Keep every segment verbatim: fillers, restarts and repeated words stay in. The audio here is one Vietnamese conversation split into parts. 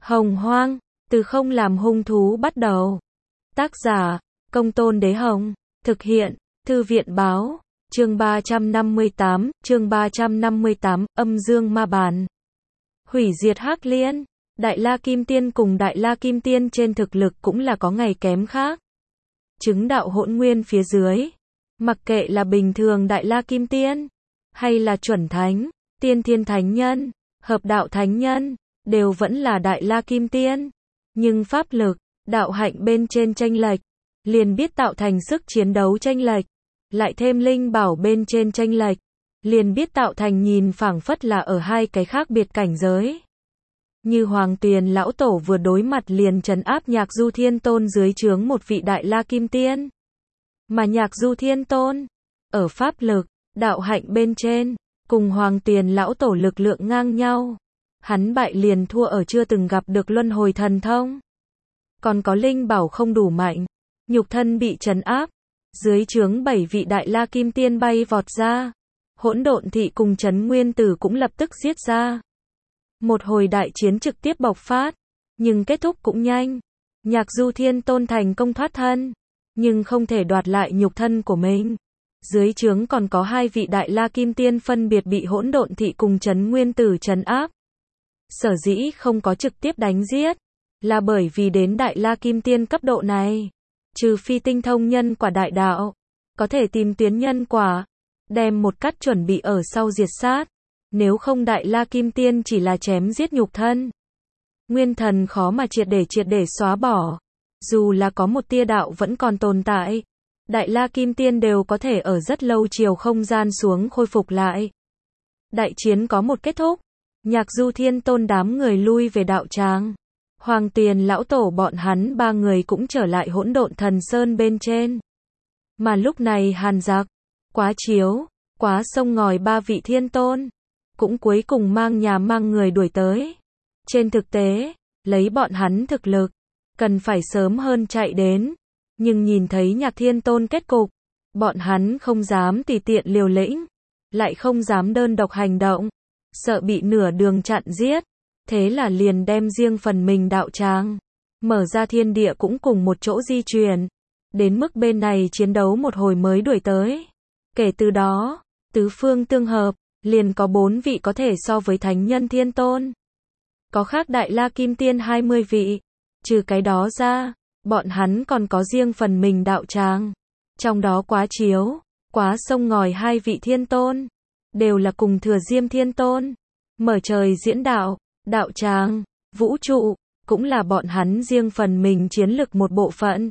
Hồng Hoang, từ không làm hung thú bắt đầu. Tác giả, Công Tôn Đế Hồng. Thực hiện, Thư viện Báo. Chương ba trăm năm mươi tám, chương ba trăm năm mươi tám, Âm Dương Ma Bàn. Hủy diệt Hắc Liên. Đại La Kim Tiên cùng Đại La Kim Tiên trên thực lực cũng là có ngày kém khác. Chứng đạo hỗn nguyên phía dưới, mặc kệ là bình thường Đại La Kim Tiên, hay là chuẩn thánh, tiên thiên thánh nhân, hợp đạo thánh nhân, đều vẫn là Đại La Kim Tiên. Nhưng pháp lực, đạo hạnh bên trên chênh lệch, liền biết tạo thành sức chiến đấu chênh lệch, lại thêm linh bảo bên trên chênh lệch, liền biết tạo thành nhìn phảng phất là ở hai cái khác biệt cảnh giới. Như Hoàng Tuyền lão tổ vừa đối mặt liền trấn áp Nhạc Du Thiên Tôn dưới trướng một vị Đại La Kim Tiên. Mà Nhạc Du Thiên Tôn, ở pháp lực, đạo hạnh bên trên, cùng Hoàng Tuyền lão tổ lực lượng ngang nhau. Hắn bại liền thua ở chưa từng gặp được luân hồi thần thông. Còn có linh bảo không đủ mạnh, nhục thân bị trấn áp, dưới trướng bảy vị Đại La Kim Tiên bay vọt ra. Hỗn Độn Thị cùng Trấn Nguyên Tử cũng lập tức giết ra. Một hồi đại chiến trực tiếp bộc phát, nhưng kết thúc cũng nhanh. Nhạc Du Thiên Tôn thành công thoát thân, nhưng không thể đoạt lại nhục thân của mình. Dưới trướng còn có hai vị Đại La Kim Tiên phân biệt bị Hỗn Độn Thị cùng Trấn Nguyên Tử trấn áp. Sở dĩ không có trực tiếp đánh giết, là bởi vì đến Đại La Kim Tiên cấp độ này, trừ phi tinh thông nhân quả đại đạo, có thể tìm tuyến nhân quả, đem một cắt chuẩn bị ở sau diệt sát. Nếu không Đại La Kim Tiên chỉ là chém giết nhục thân. Nguyên thần khó mà triệt để triệt để xóa bỏ. Dù là có một tia đạo vẫn còn tồn tại, Đại La Kim Tiên đều có thể ở rất lâu chiều không gian xuống khôi phục lại. Đại chiến có một kết thúc, Nhạc Du Thiên Tôn đám người lui về đạo tràng. Hoàng Tuyền lão tổ bọn hắn ba người cũng trở lại Hỗn Độn Thần Sơn bên trên. Mà lúc này Hàn Giặc, Quá Chiếu, Quá Sông Ngòi ba vị thiên tôn cũng cuối cùng mang nhà mang người đuổi tới. Trên thực tế, lấy bọn hắn thực lực, cần phải sớm hơn chạy đến. Nhưng nhìn thấy Nhạc Thiên Tôn kết cục, bọn hắn không dám tùy tiện liều lĩnh, lại không dám đơn độc hành động, sợ bị nửa đường chặn giết. Thế là liền đem riêng phần mình đạo tràng, mở ra thiên địa cũng cùng một chỗ di chuyển. Đến mức bên này chiến đấu một hồi mới đuổi tới. Kể từ đó, tứ phương tương hợp, liền có bốn vị có thể so với Thánh Nhân Thiên Tôn. Có khác Đại La Kim Tiên hai mươi vị. Trừ cái đó ra, bọn hắn còn có riêng phần mình đạo tràng. Trong đó Quá Chiếu, Quá Sông Ngòi hai vị thiên tôn, đều là cùng Thừa Diêm Thiên Tôn. Mở trời diễn đạo, đạo tràng, vũ trụ, cũng là bọn hắn riêng phần mình chiến lực một bộ phận.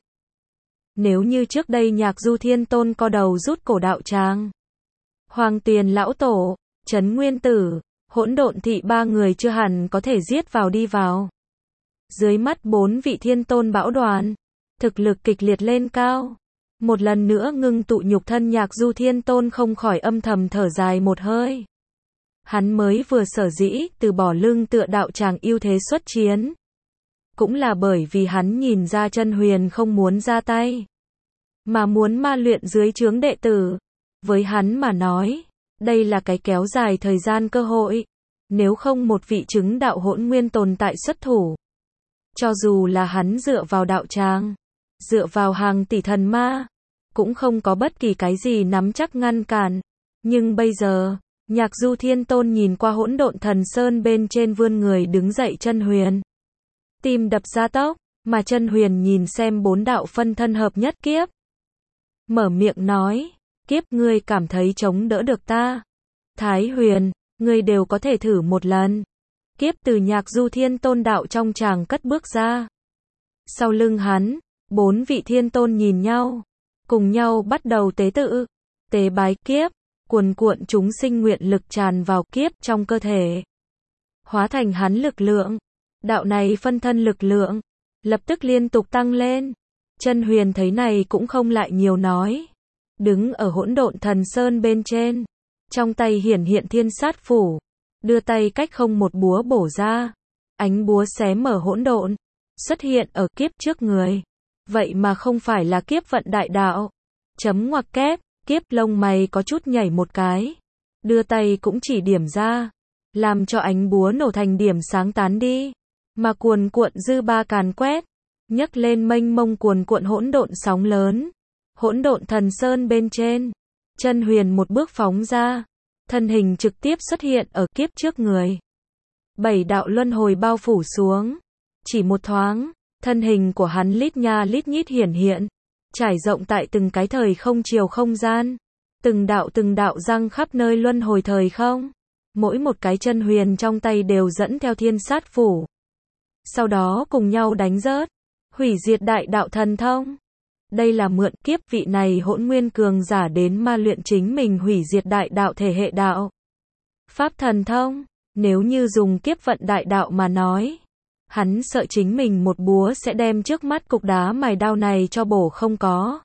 Nếu như trước đây Nhạc Du Thiên Tôn co đầu rút cổ đạo tràng, Hoàng Tuyền lão tổ, Trấn Nguyên Tử, Hỗn Độn Thị ba người chưa hẳn có thể giết vào đi vào. Dưới mắt bốn vị thiên tôn bão đoàn, thực lực kịch liệt lên cao. Một lần nữa ngưng tụ nhục thân Nhạc Du Thiên Tôn không khỏi âm thầm thở dài một hơi. Hắn mới vừa sở dĩ từ bỏ lưng tựa đạo tràng ưu thế xuất chiến, cũng là bởi vì hắn nhìn ra Chân Huyền không muốn ra tay, mà muốn ma luyện dưới trướng đệ tử. Với hắn mà nói, đây là cái kéo dài thời gian cơ hội. Nếu không một vị chứng đạo hỗn nguyên tồn tại xuất thủ, cho dù là hắn dựa vào đạo tràng, dựa vào hàng tỷ thần ma, cũng không có bất kỳ cái gì nắm chắc ngăn cản. Nhưng bây giờ, Nhạc Du Thiên Tôn nhìn qua Hỗn Độn Thần Sơn bên trên vươn người đứng dậy Chân Huyền, tim đập gia tốc, mà Chân Huyền nhìn xem bốn đạo phân thân hợp nhất kiếp, mở miệng nói, kiếp ngươi cảm thấy chống đỡ được ta? Thái Huyền, ngươi đều có thể thử một lần. Kiếp từ Nhạc Du Thiên Tôn đạo trong tràng cất bước ra. Sau lưng hắn, bốn vị thiên tôn nhìn nhau, cùng nhau bắt đầu tế tự, tế bái kiếp. Cuồn cuộn chúng sinh nguyện lực tràn vào kiếp trong cơ thể, hóa thành hắn lực lượng. Đạo này phân thân lực lượng lập tức liên tục tăng lên. Chân Huyền thấy này cũng không lại nhiều nói, đứng ở Hỗn Độn Thần Sơn bên trên, trong tay hiển hiện Thiên Sát Phủ, đưa tay cách không một búa bổ ra, ánh búa xé mở hỗn độn, xuất hiện ở kiếp trước người. Vậy mà không phải là kiếp vận đại đạo. Chấm ngoặc kép. Kiếp lông mày có chút nhảy một cái, đưa tay cũng chỉ điểm ra, làm cho ánh búa nổ thành điểm sáng tán đi. mà cuồn cuộn dư ba càn quét, nhấc lên mênh mông cuồn cuộn hỗn độn sóng lớn. Hỗn độn thần sơn bên trên, chân huyền một bước phóng ra, thân hình trực tiếp xuất hiện ở kiếp trước người. Bảy đạo luân hồi bao phủ xuống, chỉ một thoáng, thân hình của hắn lít nha lít nhít hiển hiện, trải rộng tại từng cái thời không chiều không gian, từng đạo từng đạo răng khắp nơi luân hồi thời không. Mỗi một cái chân huyền trong tay đều dẫn theo thiên sát phủ. Sau đó cùng nhau đánh rớt, hủy diệt đại đạo thần thông. Đây là mượn kiếp vị này hỗn nguyên cường giả đến ma luyện chính mình hủy diệt đại đạo thể hệ đạo. Pháp thần thông, nếu như dùng kiếp vận đại đạo mà nói, hắn sợ chính mình một búa sẽ đem trước mắt cục đá mài đao này cho bổ không có.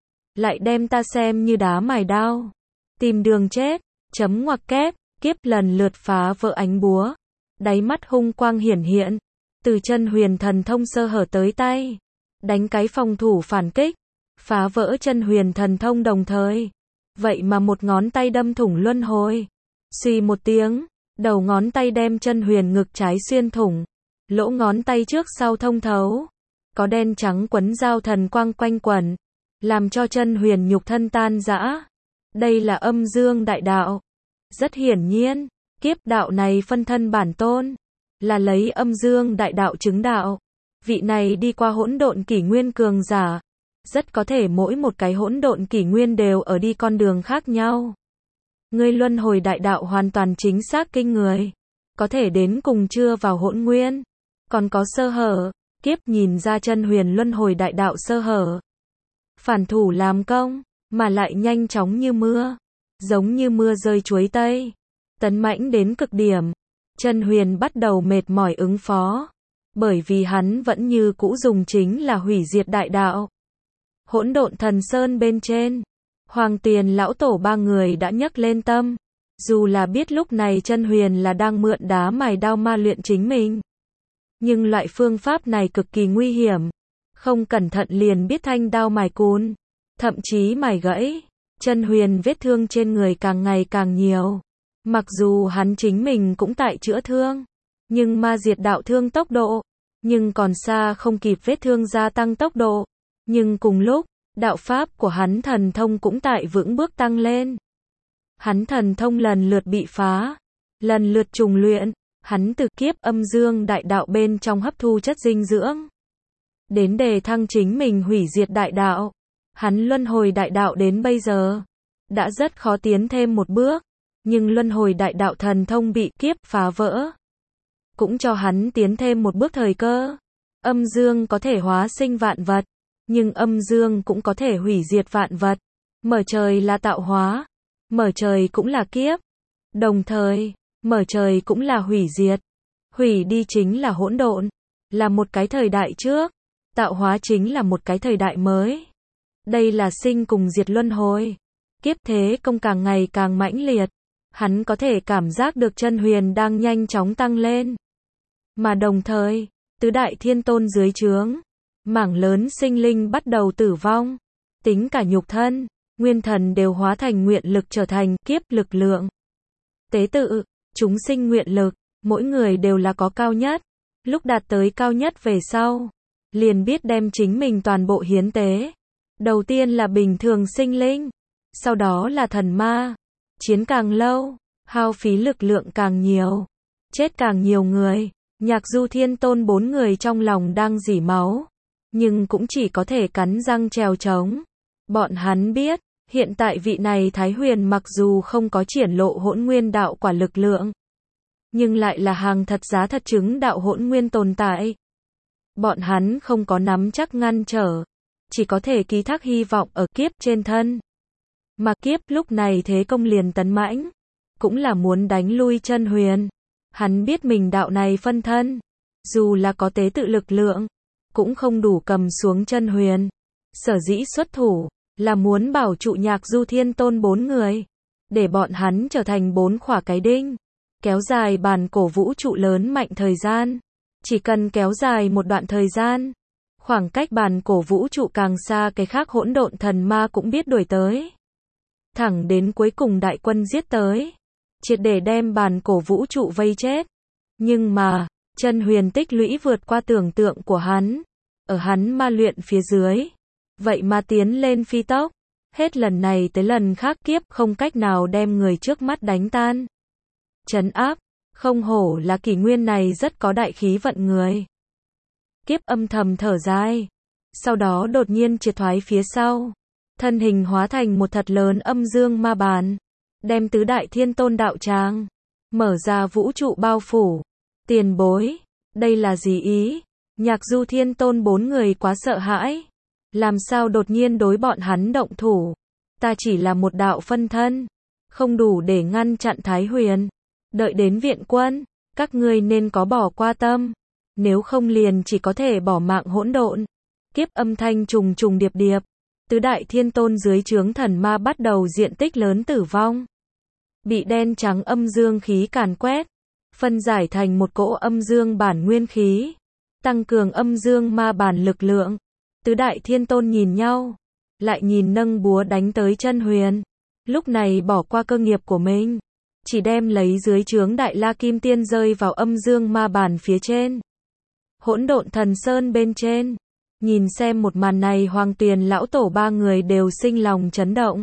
Lại đem ta xem như đá mài đao. Tìm đường chết, chấm ngoặc kép, kiếp lần lượt phá vỡ ánh búa. Đáy mắt hung quang hiển hiện, từ chân huyền thần thông sơ hở tới tay. Đánh cái phòng thủ phản kích, phá vỡ chân huyền thần thông đồng thời. Vậy mà một ngón tay đâm thủng luân hồi. Suy một tiếng, đầu ngón tay đem chân huyền ngực trái xuyên thủng. Lỗ ngón tay trước sau thông thấu. Có đen trắng quấn giao thần quang quanh quẩn, làm cho chân huyền nhục thân tan rã. Đây là âm dương đại đạo. Rất hiển nhiên, kiếp đạo này phân thân bản tôn, là lấy âm dương đại đạo chứng đạo. Vị này đi qua hỗn độn kỷ nguyên cường giả, rất có thể mỗi một cái hỗn độn kỷ nguyên đều ở đi con đường khác nhau. Ngươi luân hồi đại đạo hoàn toàn chính xác kinh người, có thể đến cùng chưa vào hỗn nguyên, còn có sơ hở. Kiếp nhìn ra chân huyền luân hồi đại đạo sơ hở, phản thủ làm công, mà lại nhanh chóng như mưa, giống như mưa rơi chuối tây, tấn mãnh đến cực điểm. Chân huyền bắt đầu mệt mỏi ứng phó, bởi vì hắn vẫn như cũ dùng chính là hủy diệt đại đạo. Hỗn độn thần sơn bên trên, Hoàng Tiền lão tổ ba người đã nhấc lên tâm, dù là biết lúc này chân huyền là đang mượn đá mài đao ma luyện chính mình, nhưng loại phương pháp này cực kỳ nguy hiểm, không cẩn thận liền biết thanh đao mài cùn, thậm chí mài gãy. Chân huyền vết thương trên người càng ngày càng nhiều, mặc dù hắn chính mình cũng tại chữa thương, nhưng ma diệt đạo thương tốc độ, nhưng còn xa không kịp vết thương gia tăng tốc độ. Nhưng cùng lúc, đạo pháp của hắn thần thông cũng tại vững bước tăng lên. Hắn thần thông lần lượt bị phá, lần lượt trùng luyện, hắn từ kiếp âm dương đại đạo bên trong hấp thu chất dinh dưỡng, đến đề thăng chính mình hủy diệt đại đạo. Hắn luân hồi đại đạo đến bây giờ, đã rất khó tiến thêm một bước, nhưng luân hồi đại đạo thần thông bị kiếp phá vỡ, cũng cho hắn tiến thêm một bước thời cơ. Âm dương có thể hóa sinh vạn vật, nhưng âm dương cũng có thể hủy diệt vạn vật. Mở trời là tạo hóa, mở trời cũng là kiếp. Đồng thời, mở trời cũng là hủy diệt. Hủy đi chính là hỗn độn, là một cái thời đại trước, tạo hóa chính là một cái thời đại mới. Đây là sinh cùng diệt luân hồi. Kiếp thế công càng ngày càng mãnh liệt. Hắn có thể cảm giác được chân huyền đang nhanh chóng tăng lên. Mà đồng thời, tứ đại thiên tôn dưới trướng, mảng lớn sinh linh bắt đầu tử vong. Tính cả nhục thân, nguyên thần đều hóa thành nguyện lực trở thành kiếp lực lượng. Tế tự, chúng sinh nguyện lực, mỗi người đều là có cao nhất. Lúc đạt tới cao nhất về sau, liền biết đem chính mình toàn bộ hiến tế. Đầu tiên là bình thường sinh linh, sau đó là thần ma. Chiến càng lâu, hao phí lực lượng càng nhiều, chết càng nhiều người. Nhạc Du Thiên Tôn bốn người trong lòng đang rỉ máu, nhưng cũng chỉ có thể cắn răng trèo trống. Bọn hắn biết, hiện tại vị này Thái Huyền mặc dù không có triển lộ hỗn nguyên đạo quả lực lượng, nhưng lại là hàng thật giá thật chứng đạo hỗn nguyên tồn tại. Bọn hắn không có nắm chắc ngăn trở, chỉ có thể ký thác hy vọng ở kiếp trên thân. Mà kiếp lúc này thế công liền tấn mãnh, cũng là muốn đánh lui chân huyền. Hắn biết mình đạo này phân thân, dù là có tế tự lực lượng, cũng không đủ cầm xuống chân huyền. Sở dĩ xuất thủ, là muốn bảo trụ Nhạc Du Thiên Tôn bốn người, để bọn hắn trở thành bốn khỏa cái đinh, kéo dài bản cổ vũ trụ lớn mạnh thời gian. Chỉ cần kéo dài một đoạn thời gian, khoảng cách bản cổ vũ trụ càng xa, cái khác hỗn độn thần ma cũng biết đuổi tới. Thẳng đến cuối cùng đại quân giết tới, triệt để đem bản cổ vũ trụ vây chết. Nhưng mà, chân huyền tích lũy vượt qua tưởng tượng của hắn. Ở hắn ma luyện phía dưới. Vậy mà tiến lên phi tốc. Hết lần này tới lần khác kiếp không cách nào đem người trước mắt đánh tan. Trấn áp. Không hổ là kỷ nguyên này rất có đại khí vận người. Kiếp âm thầm thở dài. Sau đó đột nhiên triệt thoái phía sau. Thân hình hóa thành một thật lớn âm dương ma bàn. Đem tứ đại thiên tôn đạo tràng. Mở ra vũ trụ bao phủ. Tiền bối. Đây là gì ý? Nhạc Du thiên tôn bốn người quá sợ hãi. Làm sao đột nhiên đối bọn hắn động thủ? Ta chỉ là một đạo phân thân. Không đủ để ngăn chặn Thái Huyền. Đợi đến viện quân. Các ngươi nên có bỏ qua tâm. Nếu không liền chỉ có thể bỏ mạng hỗn độn. Kiếp âm thanh trùng trùng điệp điệp. Tứ đại thiên tôn dưới trướng thần ma bắt đầu diện tích lớn tử vong. Bị đen trắng âm dương khí càn quét. Phân giải thành một cỗ âm dương bản nguyên khí. Tăng cường âm dương ma bản lực lượng. Tứ đại thiên tôn nhìn nhau. Lại nhìn nâng búa đánh tới chân huyền. Lúc này bỏ qua cơ nghiệp của mình. Chỉ đem lấy dưới trướng đại la kim tiên rơi vào âm dương ma bản phía trên. Hỗn độn thần sơn bên trên. Nhìn xem một màn này Hoàng Tuyền lão tổ ba người đều sinh lòng chấn động.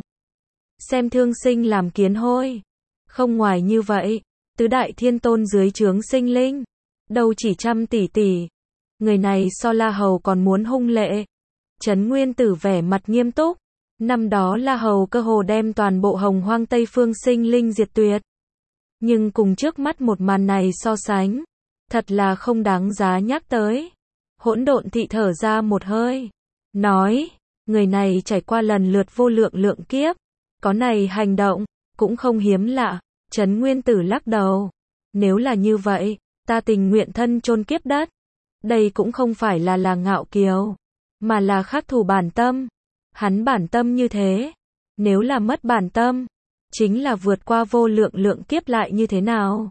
Xem thương sinh làm kiến hôi. Không ngoài như vậy. Tứ đại thiên tôn dưới trướng sinh linh. Đâu chỉ trăm tỷ tỷ. Người này so La Hầu còn muốn hung lệ. Trấn Nguyên Tử vẻ mặt nghiêm túc. Năm đó La Hầu cơ hồ đem toàn bộ hồng hoang Tây Phương sinh linh diệt tuyệt. Nhưng cùng trước mắt một màn này so sánh. Thật là không đáng giá nhắc tới. Hỗn độn thị thở ra một hơi. Nói. Người này trải qua lần lượt vô lượng lượng kiếp. Có này hành động. Cũng không hiếm lạ. Trấn Nguyên Tử lắc đầu. Nếu là như vậy. Ta tình nguyện thân chôn kiếp đất. Đây cũng không phải là là ngạo kiều. Mà là khắc thù bản tâm. Hắn bản tâm như thế. Nếu là mất bản tâm. Chính là vượt qua vô lượng lượng kiếp lại như thế nào.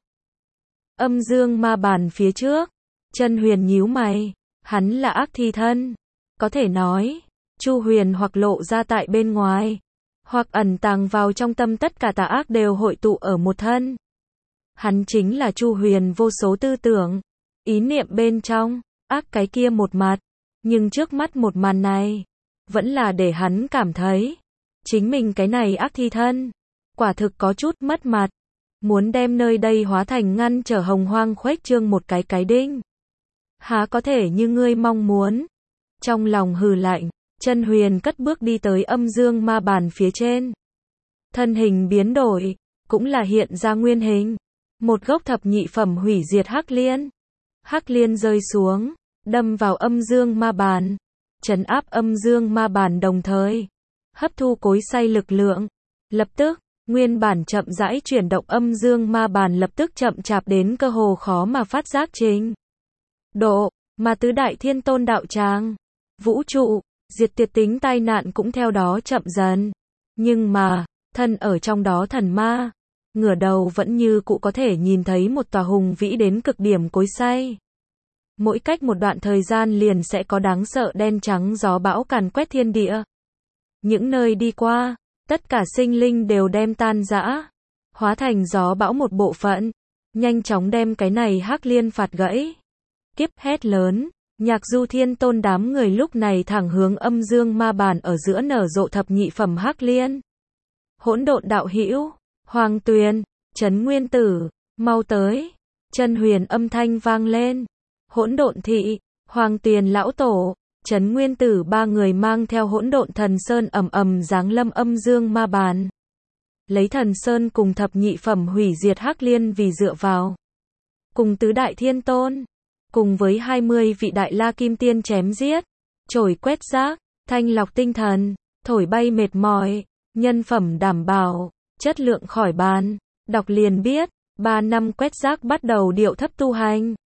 Âm dương ma bàn phía trước. Chân huyền nhíu mày. Hắn là ác thi thân. Có thể nói. Chu huyền hoặc lộ ra tại bên ngoài. Hoặc ẩn tàng vào trong tâm tất cả tà ác đều hội tụ ở một thân. Hắn chính là Chu huyền vô số tư tưởng. Ý niệm bên trong. Ác cái kia một mặt. Nhưng trước mắt một màn này. Vẫn là để hắn cảm thấy. Chính mình cái này ác thi thân. Quả thực có chút mất mặt. Muốn đem nơi đây hóa thành ngăn trở hồng hoang khuếch trương một cái cái đinh. Há có thể như ngươi mong muốn. Trong lòng hừ lạnh. Chân huyền cất bước đi tới âm dương ma bàn phía trên. Thân hình biến đổi. Cũng là hiện ra nguyên hình. Một gốc thập nhị phẩm hủy diệt hắc liên. Hắc liên rơi xuống. Đâm vào âm dương ma bàn. Trấn áp âm dương ma bàn đồng thời. Hấp thu cối xay lực lượng. Lập tức. Nguyên bản chậm rãi chuyển động âm dương ma bàn lập tức chậm chạp đến cơ hồ khó mà phát giác trình độ. Mà tứ đại thiên tôn đạo tràng. Vũ trụ. Diệt tuyệt tính tai nạn cũng theo đó chậm dần. Nhưng mà. Thân ở trong đó thần ma. Ngửa đầu vẫn như cụ có thể nhìn thấy một tòa hùng vĩ đến cực điểm cối xay. Mỗi cách một đoạn thời gian liền sẽ có đáng sợ đen trắng gió bão càn quét thiên địa. Những nơi đi qua, tất cả sinh linh đều đem tan rã, hóa thành gió bão một bộ phận, nhanh chóng đem cái này hắc liên phạt gãy. Kiếp hét lớn, Nhạc Du thiên tôn đám người lúc này thẳng hướng âm dương ma bàn ở giữa nở rộ thập nhị phẩm hắc liên. Hỗn độn đạo hữu, Hoàng Tuyền, Trấn Nguyên Tử, mau tới. Chân huyền âm thanh vang lên. Hỗn độn thị, Hoàng Tuyền lão tổ, Trấn Nguyên Tử ba người mang theo hỗn độn thần sơn ầm ầm giáng lâm âm dương ma bàn. Lấy thần sơn cùng thập nhị phẩm hủy diệt hắc liên vì dựa vào. Cùng tứ đại thiên tôn, cùng với hai mươi vị đại la kim tiên chém giết, trổi quét rác, thanh lọc tinh thần, thổi bay mệt mỏi, nhân phẩm đảm bảo, chất lượng khỏi bàn. Đọc liền biết, ba năm quét rác bắt đầu điệu thấp tu hành.